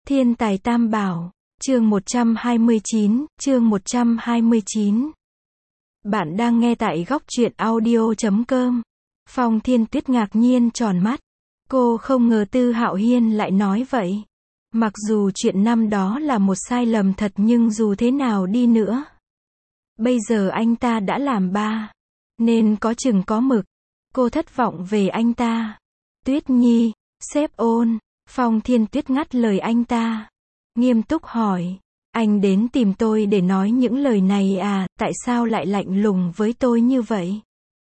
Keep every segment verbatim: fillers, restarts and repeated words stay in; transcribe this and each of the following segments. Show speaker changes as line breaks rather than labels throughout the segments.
Thiên tài tam bảo, chương một trăm hai mươi chín, chương một trăm hai mươi chín. Bạn đang nghe tại góc truyện audio chấm com. Phong Thiên Tuyết ngạc nhiên tròn mắt. Cô không ngờ Tư Hạo Hiên lại nói vậy. Mặc dù chuyện năm đó là một sai lầm thật nhưng dù thế nào đi nữa, bây giờ anh ta đã làm ba, nên có chừng có mực. Cô thất vọng về anh ta. Tuyết Nhi, sếp ôn. Phong Thiên Tuyết ngắt lời anh ta. Nghiêm túc hỏi. Anh đến tìm tôi để nói những lời này à, tại sao lại lạnh lùng với tôi như vậy?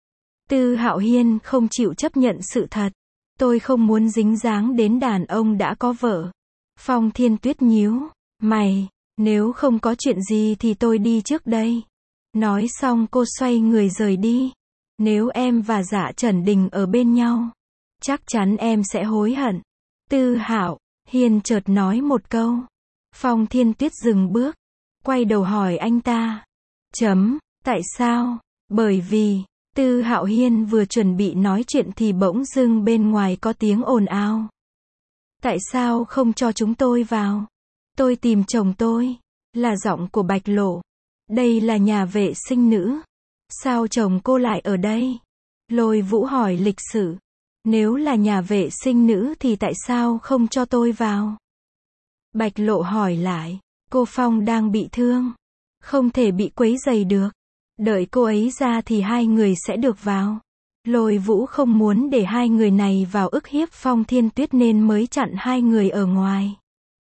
Tư Hạo Hiên không chịu chấp nhận sự thật. Tôi không muốn dính dáng đến đàn ông đã có vợ. Phong Thiên Tuyết nhíu mày. Nếu không có chuyện gì thì tôi đi trước đây. Nói xong cô xoay người rời đi. Nếu em và Dạ Trần Đình ở bên nhau, chắc chắn em sẽ hối hận. Tư Hạo Hiên chợt nói một câu. Phong Thiên Tuyết dừng bước, quay đầu hỏi anh ta. Chấm, tại sao? Bởi vì, Tư Hạo Hiên vừa chuẩn bị nói chuyện thì bỗng dưng bên ngoài có tiếng ồn ào. Tại sao không cho chúng tôi vào? Tôi tìm chồng tôi. Là giọng của Bạch Lộ. Đây là nhà vệ sinh nữ. Sao chồng cô lại ở đây? Lôi Vũ hỏi lịch sự. Nếu là nhà vệ sinh nữ thì tại sao không cho tôi vào? Bạch Lộ hỏi lại. Cô Phong đang bị thương. Không thể bị quấy rầy được. Đợi cô ấy ra thì hai người sẽ được vào. Lôi Vũ không muốn để hai người này vào ức hiếp Phong Thiên Tuyết nên mới chặn hai người ở ngoài.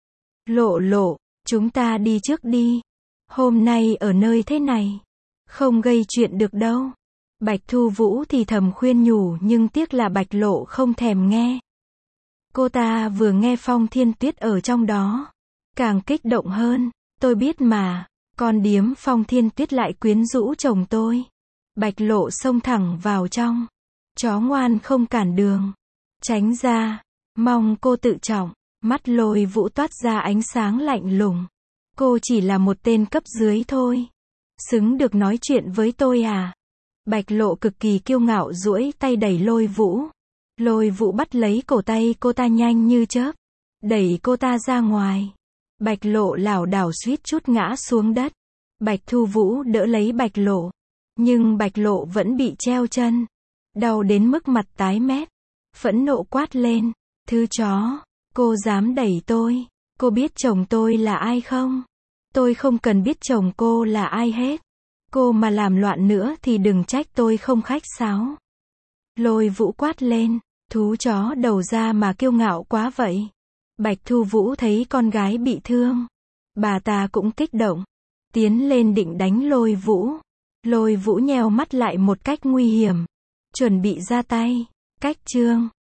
Lộ Lộ, chúng ta đi trước đi. Hôm nay ở nơi thế này, không gây chuyện được đâu. Bạch Thu Vũ thì thầm khuyên nhủ nhưng tiếc là Bạch Lộ không thèm nghe. Cô ta vừa nghe Phong Thiên Tuyết ở trong đó, càng kích động hơn. Tôi biết mà, con điếm Phong Thiên Tuyết lại quyến rũ chồng tôi. Bạch Lộ xông thẳng vào trong. Chó ngoan không cản đường. Tránh ra, mong cô tự trọng. Mắt Lôi Vũ toát ra ánh sáng lạnh lùng. Cô chỉ là một tên cấp dưới thôi. Xứng được nói chuyện với tôi à? Bạch Lộ cực kỳ kiêu ngạo duỗi tay đẩy Lôi Vũ. Lôi Vũ bắt lấy cổ tay cô ta nhanh như chớp, đẩy cô ta ra ngoài. Bạch Lộ lảo đảo suýt chút ngã xuống đất. Bạch Thu Vũ đỡ lấy Bạch Lộ, nhưng Bạch Lộ vẫn bị treo chân, đau đến mức mặt tái mét. Phẫn nộ quát lên, thứ chó, cô dám đẩy tôi? Cô biết chồng tôi là ai không? Tôi không cần biết chồng cô là ai hết. Cô mà làm loạn nữa thì đừng trách tôi không khách sáo. Lôi Vũ quát lên, thú chó đầu ra mà kiêu ngạo quá vậy. Bạch Thu Vũ thấy con gái bị thương, bà ta cũng kích động, tiến lên định đánh Lôi Vũ. Lôi Vũ nheo mắt lại một cách nguy hiểm, chuẩn bị ra tay. Cách chương